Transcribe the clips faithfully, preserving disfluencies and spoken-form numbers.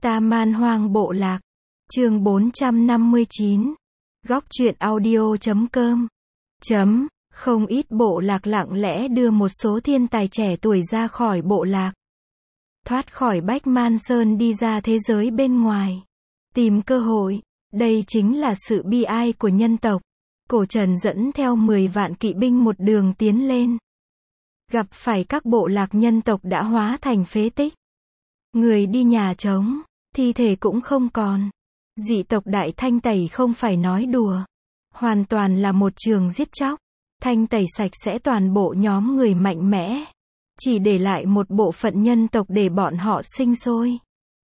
Ta Man Hoang Bộ Lạc. Chương bốn trăm năm mươi chín. Góc truyện audio chấm com. Chấm. Không ít bộ lạc lặng lẽ đưa một số thiên tài trẻ tuổi ra khỏi bộ lạc. Thoát khỏi Bách Man Sơn đi ra thế giới bên ngoài. Tìm cơ hội. Đây chính là sự bi ai của nhân tộc. Cổ Trần dẫn theo mười vạn kỵ binh một đường tiến lên. Gặp phải các bộ lạc nhân tộc đã hóa thành phế tích. Người đi nhà trống, thi thể cũng không còn. Dị tộc Đại Thanh Tẩy không phải nói đùa. Hoàn toàn là một trường giết chóc. Thanh tẩy sạch sẽ toàn bộ nhóm người mạnh mẽ. Chỉ để lại một bộ phận nhân tộc để bọn họ sinh sôi.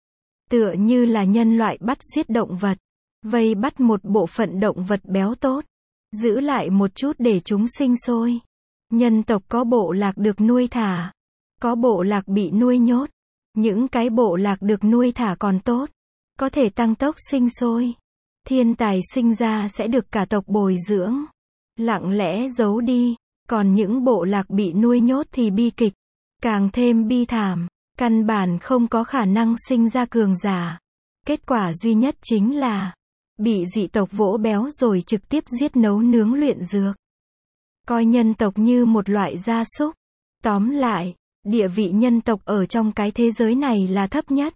Tựa như là nhân loại bắt giết động vật. Vây bắt một bộ phận động vật béo tốt. Giữ lại một chút để chúng sinh sôi. Nhân tộc có bộ lạc được nuôi thả. Có bộ lạc bị nuôi nhốt. Những cái bộ lạc được nuôi thả còn tốt. Có thể tăng tốc sinh sôi. Thiên tài sinh ra sẽ được cả tộc bồi dưỡng. Lặng lẽ giấu đi. Còn những bộ lạc bị nuôi nhốt thì bi kịch. Càng thêm bi thảm. Căn bản không có khả năng sinh ra cường giả. Kết quả duy nhất chính là bị dị tộc vỗ béo rồi trực tiếp giết nấu nướng luyện dược. Coi nhân tộc như một loại gia súc. Tóm lại, địa vị nhân tộc ở trong cái thế giới này là thấp nhất.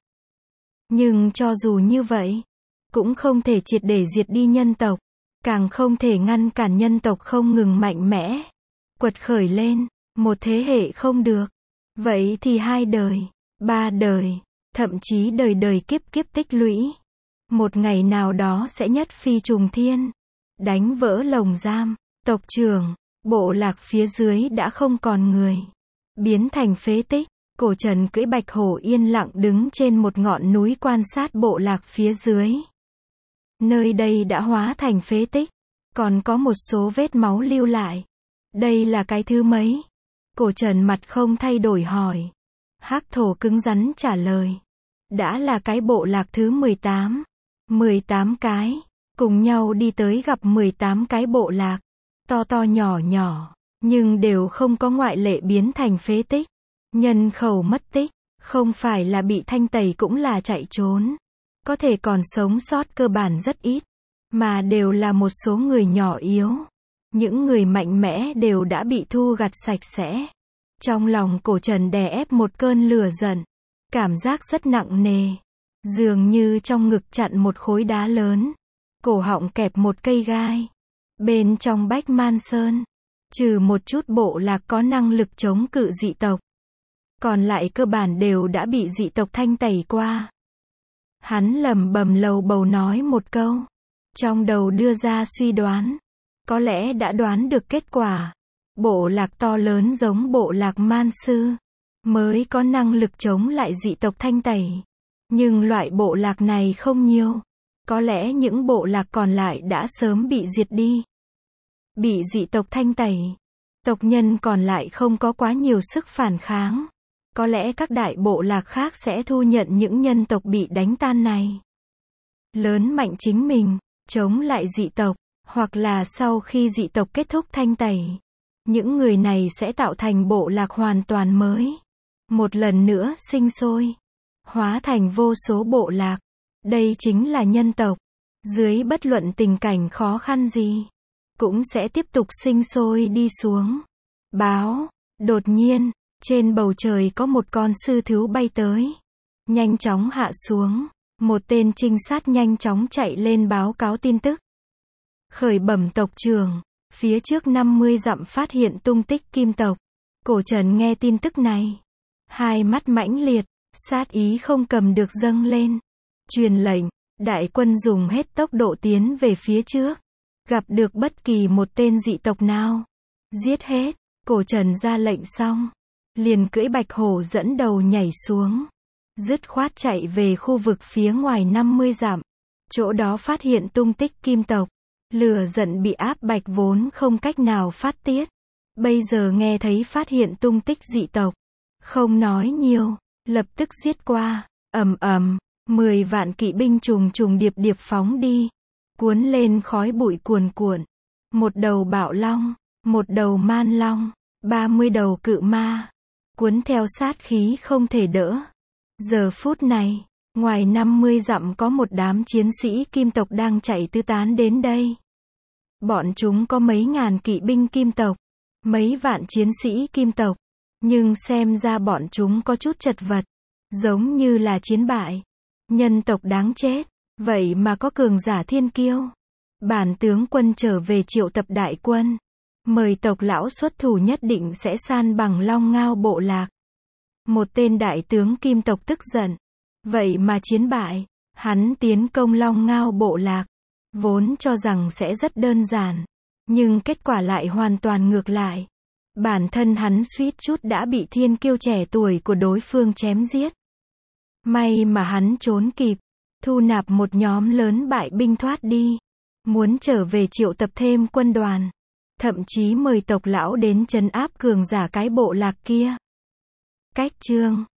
Nhưng cho dù như vậy, cũng không thể triệt để diệt đi nhân tộc. Càng không thể ngăn cản nhân tộc không ngừng mạnh mẽ. Quật khởi lên, một thế hệ không được. Vậy thì hai đời, ba đời, thậm chí đời đời kiếp kiếp tích lũy. Một ngày nào đó sẽ nhất phi trùng thiên. Đánh vỡ lồng giam, tộc trưởng, bộ lạc phía dưới đã không còn người. Biến thành phế tích. Cổ Trần cưỡi bạch hổ yên lặng đứng trên một ngọn núi quan sát bộ lạc phía dưới. Nơi đây đã hóa thành phế tích. Còn có một số vết máu lưu lại. Đây là cái thứ mấy? Cổ Trần mặt không thay đổi hỏi. Hắc thổ cứng rắn trả lời. Đã là cái bộ lạc thứ mười tám. mười tám cái. Cùng nhau đi tới gặp mười tám cái bộ lạc. To to nhỏ nhỏ. Nhưng đều không có ngoại lệ biến thành phế tích. Nhân khẩu mất tích. Không phải là bị thanh tẩy cũng là chạy trốn. Có thể còn sống sót cơ bản rất ít. Mà đều là một số người nhỏ yếu. Những người mạnh mẽ đều đã bị thu gặt sạch sẽ. Trong lòng Cổ Trần đè ép một cơn lửa giận. Cảm giác rất nặng nề. Dường như trong ngực chặn một khối đá lớn. Cổ họng kẹp một cây gai. Bên trong Bách Man Sơn, trừ một chút bộ lạc có năng lực chống cự dị tộc. Còn lại cơ bản đều đã bị dị tộc thanh tẩy qua. Hắn lẩm bẩm lầu bầu nói một câu. Trong đầu đưa ra suy đoán. Có lẽ đã đoán được kết quả. Bộ lạc to lớn giống bộ lạc Man Sư. Mới có năng lực chống lại dị tộc thanh tẩy. Nhưng loại bộ lạc này không nhiều. Có lẽ những bộ lạc còn lại đã sớm bị diệt đi. Bị dị tộc thanh tẩy. Tộc nhân còn lại không có quá nhiều sức phản kháng. Có lẽ các đại bộ lạc khác sẽ thu nhận những nhân tộc bị đánh tan này. Lớn mạnh chính mình, chống lại dị tộc. Hoặc là sau khi dị tộc kết thúc thanh tẩy. Những người này sẽ tạo thành bộ lạc hoàn toàn mới. Một lần nữa sinh sôi. Hóa thành vô số bộ lạc. Đây chính là nhân tộc. Dưới bất luận tình cảnh khó khăn gì. Cũng sẽ tiếp tục sinh sôi đi xuống. Báo. Đột nhiên, trên bầu trời có một con sư thú bay tới. Nhanh chóng hạ xuống. Một tên trinh sát nhanh chóng chạy lên báo cáo tin tức. Khởi bẩm tộc trưởng. Phía trước năm mươi dặm phát hiện tung tích kim tộc. Cổ Trần nghe tin tức này. Hai mắt mãnh liệt. Sát ý không cầm được dâng lên. Truyền lệnh. Đại quân dùng hết tốc độ tiến về phía trước. Gặp được bất kỳ một tên dị tộc nào. Giết hết. Cổ Trần ra lệnh xong. Liền cưỡi bạch hổ dẫn đầu nhảy xuống. Dứt khoát chạy về khu vực phía ngoài năm mươi dặm. Chỗ đó phát hiện tung tích kim tộc. Lửa giận bị áp bạch vốn không cách nào phát tiết. Bây giờ nghe thấy phát hiện tung tích dị tộc. Không nói nhiều. Lập tức giết qua. Ầm ầm. Mười vạn kỵ binh trùng trùng điệp điệp phóng đi. Cuốn lên khói bụi cuồn cuộn. Một đầu bạo long. Một đầu man long. Ba mươi đầu cự ma. Cuốn theo sát khí không thể đỡ. Giờ phút này, Ngoài năm mươi dặm có một đám chiến sĩ kim tộc đang chạy tứ tán đến đây. Bọn chúng có mấy ngàn kỵ binh kim tộc, mấy vạn chiến sĩ kim tộc, nhưng xem ra bọn chúng có chút chật vật, giống như là chiến bại. Nhân tộc đáng chết, vậy mà có cường giả thiên kiêu. Bản tướng quân trở về triệu tập đại quân, mời tộc lão xuất thủ, nhất định sẽ san bằng Long Ngao bộ lạc. Một tên đại tướng kim tộc tức giận, vậy mà chiến bại. Hắn tiến công Long Ngao bộ lạc, vốn cho rằng sẽ rất đơn giản, nhưng kết quả lại hoàn toàn ngược lại. Bản thân hắn suýt chút đã bị thiên kiêu trẻ tuổi của đối phương chém giết. May mà hắn trốn kịp, thu nạp một nhóm lớn bại binh thoát đi, muốn trở về triệu tập thêm quân đoàn, thậm chí mời tộc lão đến trấn áp cường giả cái bộ lạc kia. Cách chương